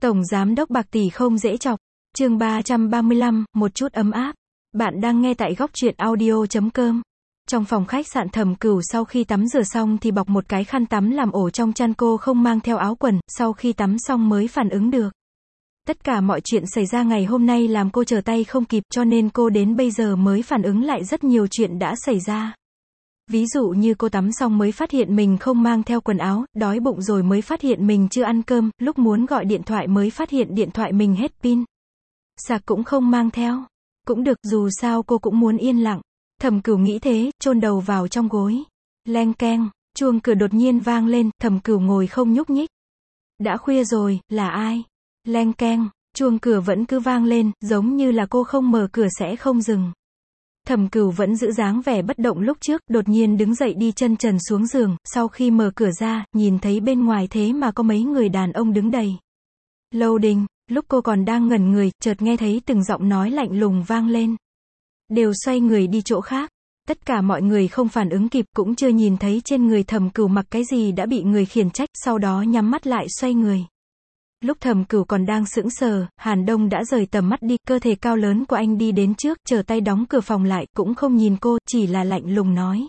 Tổng giám đốc bạc tỷ không dễ chọc. Chương 335, một chút ấm áp. Bạn đang nghe tại góc truyện audio.com. Trong phòng khách sạn Thẩm Cửu sau khi tắm rửa xong thì bọc một cái khăn tắm làm ổ trong chăn, cô không mang theo áo quần, sau khi tắm xong mới phản ứng được. Tất cả mọi chuyện xảy ra ngày hôm nay làm cô trở tay không kịp, cho nên cô đến bây giờ mới phản ứng lại rất nhiều chuyện đã xảy ra. Ví dụ như cô tắm xong mới phát hiện mình không mang theo quần áo, đói bụng rồi mới phát hiện mình chưa ăn cơm, lúc muốn gọi điện thoại mới phát hiện điện thoại mình hết pin. Sạc cũng không mang theo. Cũng được, dù sao cô cũng muốn yên lặng. Thẩm Cửu nghĩ thế, chôn đầu vào trong gối. Leng keng, chuông cửa đột nhiên vang lên, Thẩm Cửu ngồi không nhúc nhích. Đã khuya rồi, là ai? Leng keng, chuông cửa vẫn cứ vang lên, giống như là cô không mở cửa sẽ không dừng. Thẩm Cửu vẫn giữ dáng vẻ bất động lúc trước, đột nhiên đứng dậy đi chân trần xuống giường, sau khi mở cửa ra, nhìn thấy bên ngoài thế mà có mấy người đàn ông đứng đầy. Lâu Đình, lúc cô còn đang ngẩn người, chợt nghe thấy từng giọng nói lạnh lùng vang lên. Đều xoay người đi chỗ khác. Tất cả mọi người không phản ứng kịp, cũng chưa nhìn thấy trên người Thẩm Cửu mặc cái gì đã bị người khiển trách, sau đó nhắm mắt lại xoay người. Lúc Thẩm Cửu còn đang sững sờ, Hàn Đông đã rời tầm mắt đi, cơ thể cao lớn của anh đi đến trước, trở tay đóng cửa phòng lại, cũng không nhìn cô, chỉ là lạnh lùng nói.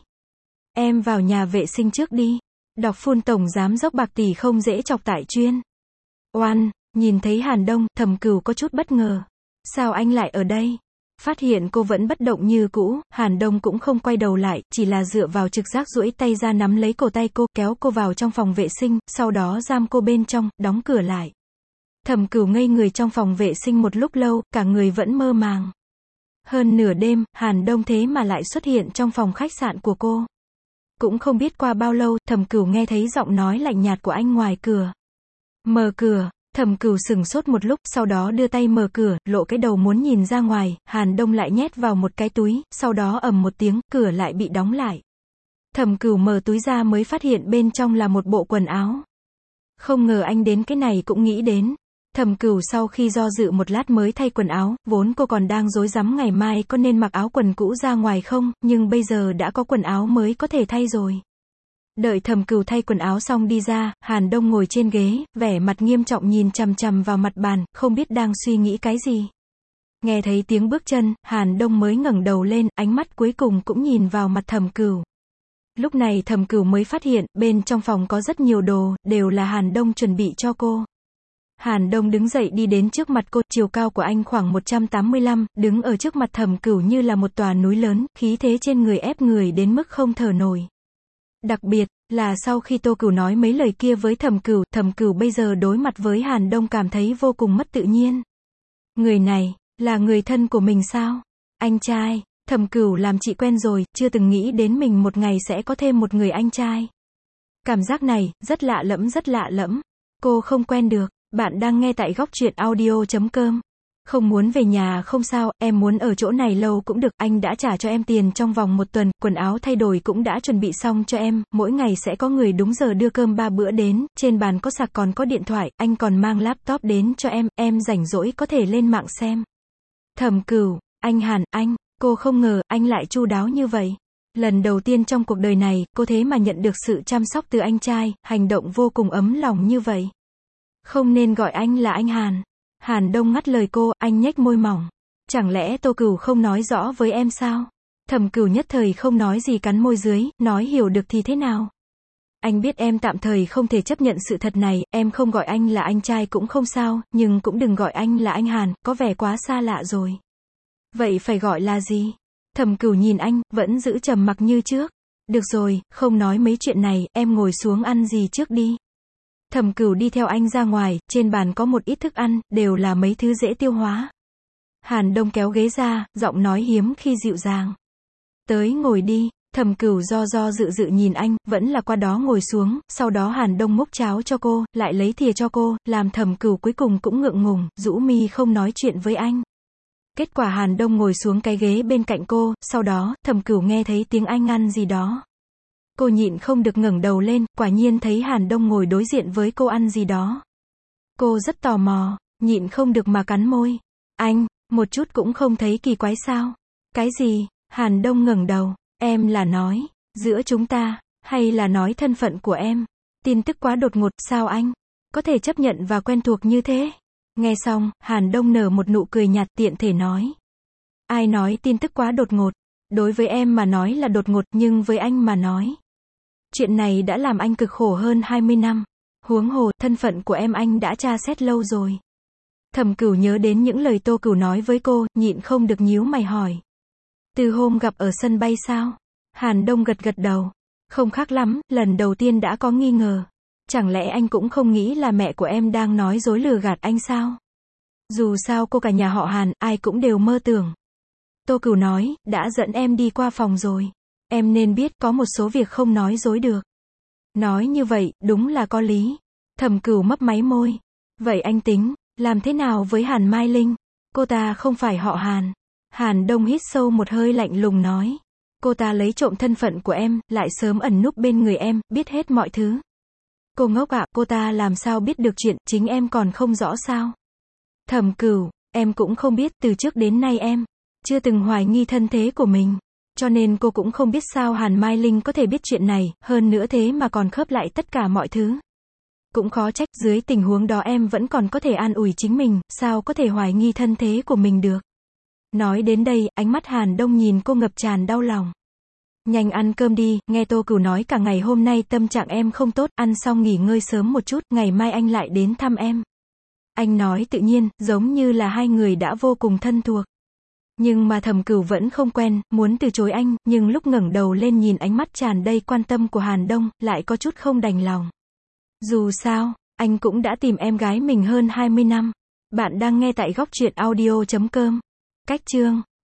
Em vào nhà vệ sinh trước đi. Đọc phun tổng giám đốc bạc tỷ không dễ chọc tại chuyên. Oan, nhìn thấy Hàn Đông, Thẩm Cửu có chút bất ngờ. Sao anh lại ở đây? Phát hiện cô vẫn bất động như cũ, Hàn Đông cũng không quay đầu lại, chỉ là dựa vào trực giác duỗi tay ra nắm lấy cổ tay cô, kéo cô vào trong phòng vệ sinh, sau đó giam cô bên trong, đóng cửa lại. Thẩm Cửu ngây người trong phòng vệ sinh một lúc lâu, cả người vẫn mơ màng. Hơn nửa đêm, Hàn Đông thế mà lại xuất hiện trong phòng khách sạn của cô. Cũng không biết qua bao lâu, Thẩm Cửu nghe thấy giọng nói lạnh nhạt của anh ngoài cửa. Mở cửa. Thẩm Cửu sững sốt một lúc, sau đó đưa tay mở cửa, lộ cái đầu muốn nhìn ra ngoài, Hàn Đông lại nhét vào một cái túi, sau đó ầm một tiếng, cửa lại bị đóng lại. Thẩm Cửu mở túi ra mới phát hiện bên trong là một bộ quần áo. Không ngờ anh đến cái này cũng nghĩ đến. Thẩm Cửu sau khi do dự một lát mới thay quần áo, vốn cô còn đang rối rắm ngày mai có nên mặc áo quần cũ ra ngoài không, nhưng bây giờ đã có quần áo mới có thể thay rồi. Đợi Thẩm Cửu thay quần áo xong đi ra, Hàn Đông ngồi trên ghế, vẻ mặt nghiêm trọng nhìn chằm chằm vào mặt bàn, không biết đang suy nghĩ cái gì. Nghe thấy tiếng bước chân, Hàn Đông mới ngẩng đầu lên, ánh mắt cuối cùng cũng nhìn vào mặt Thẩm Cửu. Lúc này Thẩm Cửu mới phát hiện, bên trong phòng có rất nhiều đồ, đều là Hàn Đông chuẩn bị cho cô. Hàn Đông đứng dậy đi đến trước mặt cô, chiều cao của anh khoảng 185, đứng ở trước mặt Thẩm Cửu như là một tòa núi lớn, khí thế trên người ép người đến mức không thở nổi. Đặc biệt là sau khi Tô Cửu nói mấy lời kia với Thẩm Cửu bây giờ đối mặt với Hàn Đông cảm thấy vô cùng mất tự nhiên. Người này, là người thân của mình sao? Anh trai, Thẩm Cửu làm chị quen rồi, chưa từng nghĩ đến mình một ngày sẽ có thêm một người anh trai. Cảm giác này, rất lạ lẫm. Cô không quen được. Bạn đang nghe tại góc truyện audio.com. Không muốn về nhà không sao, em muốn ở chỗ này lâu cũng được, anh đã trả cho em tiền trong vòng 1 tuần, quần áo thay đổi cũng đã chuẩn bị xong cho em, mỗi ngày sẽ có người đúng giờ đưa cơm 3 bữa đến, trên bàn có sạc còn có điện thoại, anh còn mang laptop đến cho em rảnh rỗi có thể lên mạng xem. Thẩm Cửu, anh Hàn, cô không ngờ, anh lại chu đáo như vậy. Lần đầu tiên trong cuộc đời này, cô thế mà nhận được sự chăm sóc từ anh trai, hành động vô cùng ấm lòng như vậy. Không nên gọi anh là anh Hàn. Hàn Đông ngắt lời cô, anh nhếch môi mỏng. Chẳng lẽ Tô Cửu không nói rõ với em sao? Thẩm Cửu nhất thời không nói gì, cắn môi dưới, nói hiểu được thì thế nào? Anh biết em tạm thời không thể chấp nhận sự thật này, em không gọi anh là anh trai cũng không sao, nhưng cũng đừng gọi anh là anh Hàn, có vẻ quá xa lạ rồi. Vậy phải gọi là gì? Thẩm Cửu nhìn anh, vẫn giữ trầm mặc như trước. Được rồi, không nói mấy chuyện này, em ngồi xuống ăn gì trước đi. Thẩm Cửu đi theo anh ra ngoài, trên bàn có một ít thức ăn, đều là mấy thứ dễ tiêu hóa. Hàn Đông kéo ghế ra, giọng nói hiếm khi dịu dàng. Tới ngồi đi. Thẩm Cửu do dự nhìn anh, vẫn là qua đó ngồi xuống, sau đó Hàn Đông múc cháo cho cô, lại lấy thìa cho cô, làm Thẩm Cửu cuối cùng cũng ngượng ngùng, rũ mi không nói chuyện với anh. Kết quả Hàn Đông ngồi xuống cái ghế bên cạnh cô, sau đó, Thẩm Cửu nghe thấy tiếng anh ăn gì đó. Cô nhịn không được ngẩng đầu lên, quả nhiên thấy Hàn Đông ngồi đối diện với cô ăn gì đó. Cô rất tò mò, nhịn không được mà cắn môi. Anh, một chút cũng không thấy kỳ quái sao? Cái gì? Hàn Đông ngẩng đầu, em là nói, giữa chúng ta, hay là nói thân phận của em? Tin tức quá đột ngột, sao anh có thể chấp nhận và quen thuộc như thế? Nghe xong, Hàn Đông nở một nụ cười nhạt tiện thể nói. Ai nói tin tức quá đột ngột? Đối với em mà nói là đột ngột, nhưng với anh mà nói. Chuyện này đã làm anh cực khổ hơn 20 năm. Huống hồ, thân phận của em anh đã tra xét lâu rồi. Thẩm Cửu nhớ đến những lời Tô Cửu nói với cô, nhịn không được nhíu mày hỏi. Từ hôm gặp ở sân bay sao? Hàn Đông gật gật đầu. Không khác lắm, lần đầu tiên đã có nghi ngờ. Chẳng lẽ anh cũng không nghĩ là mẹ của em đang nói dối lừa gạt anh sao? Dù sao cô cả nhà họ Hàn, ai cũng đều mơ tưởng. Tô Cửu nói, đã dẫn em đi qua phòng rồi. Em nên biết có một số việc không nói dối được. Nói như vậy, đúng là có lý. Thẩm Cửu mấp máy môi. Vậy anh tính, làm thế nào với Hàn Mai Linh? Cô ta không phải họ Hàn. Hàn Đông hít sâu một hơi lạnh lùng nói. Cô ta lấy trộm thân phận của em, lại sớm ẩn núp bên người em, biết hết mọi thứ. Cô ngốc ạ, cô ta làm sao biết được chuyện, chính em còn không rõ sao? Thẩm Cửu, em cũng không biết, từ trước đến nay em chưa từng hoài nghi thân thế của mình. Cho nên cô cũng không biết sao Hàn Mai Linh có thể biết chuyện này, hơn nữa thế mà còn khớp lại tất cả mọi thứ. Cũng khó trách, dưới tình huống đó em vẫn còn có thể an ủi chính mình, sao có thể hoài nghi thân thế của mình được. Nói đến đây, ánh mắt Hàn Đông nhìn cô ngập tràn đau lòng. Nhanh ăn cơm đi, nghe Tô Cửu nói cả ngày hôm nay tâm trạng em không tốt, ăn xong nghỉ ngơi sớm một chút, ngày mai anh lại đến thăm em. Anh nói tự nhiên, giống như là hai người đã vô cùng thân thuộc. Nhưng mà Thẩm Cửu vẫn không quen, muốn từ chối anh, nhưng lúc ngẩng đầu lên nhìn ánh mắt tràn đầy quan tâm của Hàn Đông, lại có chút không đành lòng. Dù sao, anh cũng đã tìm em gái mình hơn 20 năm. Bạn đang nghe tại góc truyện audio.com. Cách chương